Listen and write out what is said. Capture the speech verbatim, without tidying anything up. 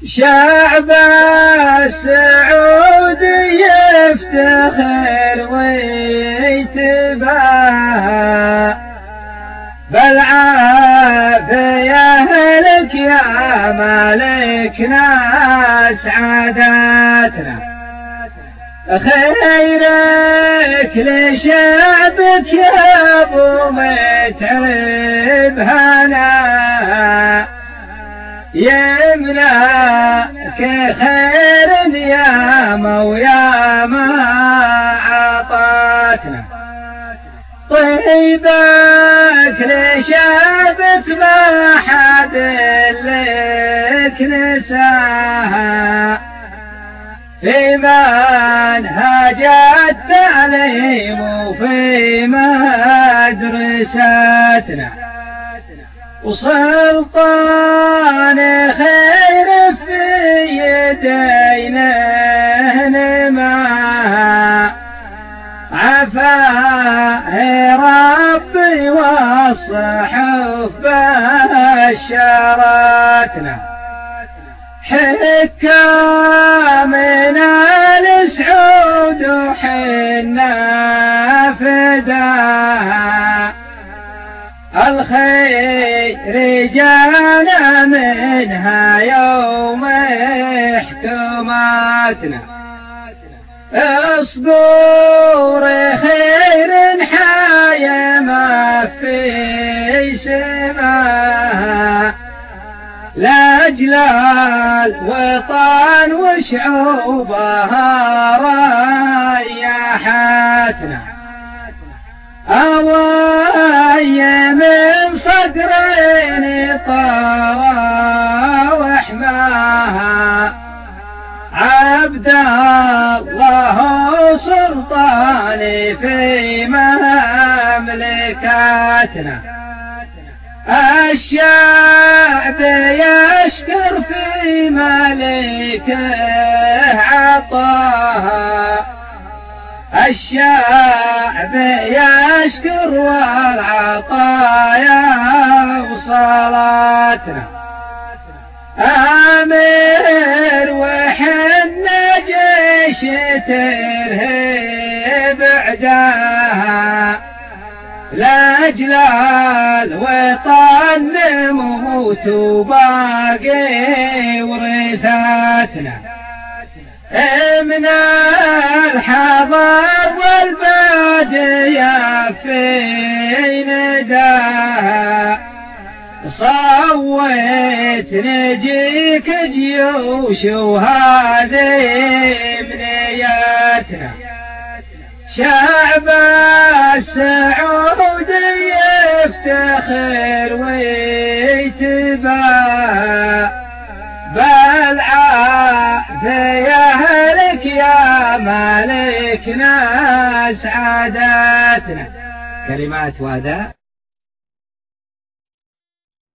شعب السعود يفتخر ويتباهى بالعافية لك يا مالكنا سعادتنا، خيرك لشعبك يا ابو متعب هنا يملاك خير ياما وياما عطاتنا، طيبك لشعبك ما حد لك نساها، في منهج التعليم وفي مدرستنا، وسلطان خير في يدينا نماها، عفاه ربي والصحف بشرتنا، حكامنا السعود وحنا فداها، الخير جانا منها يوم حكمتنا، اصبر خير حيا ما في سماها، لاجل الوطن وشعوبها ريحتنا، أواي من صدرين طرى وحماها، عبد الله سلطاني في مملكتنا، الشعب يشكر في ملكه عطاها، الشعب يشكر والعطايا وصلاتنا، آمر وحنا جيش ترهب عداها، لاجل الوطن نموت وباقي ورثاتنا، من الحضر والبادية في نداها، صوت نجيك جيوش وهذه بنياتنا، شعب السعود يفتخر ويتباهى بالعافية لك يا مالكنا سعادتنا. كلمات وأداء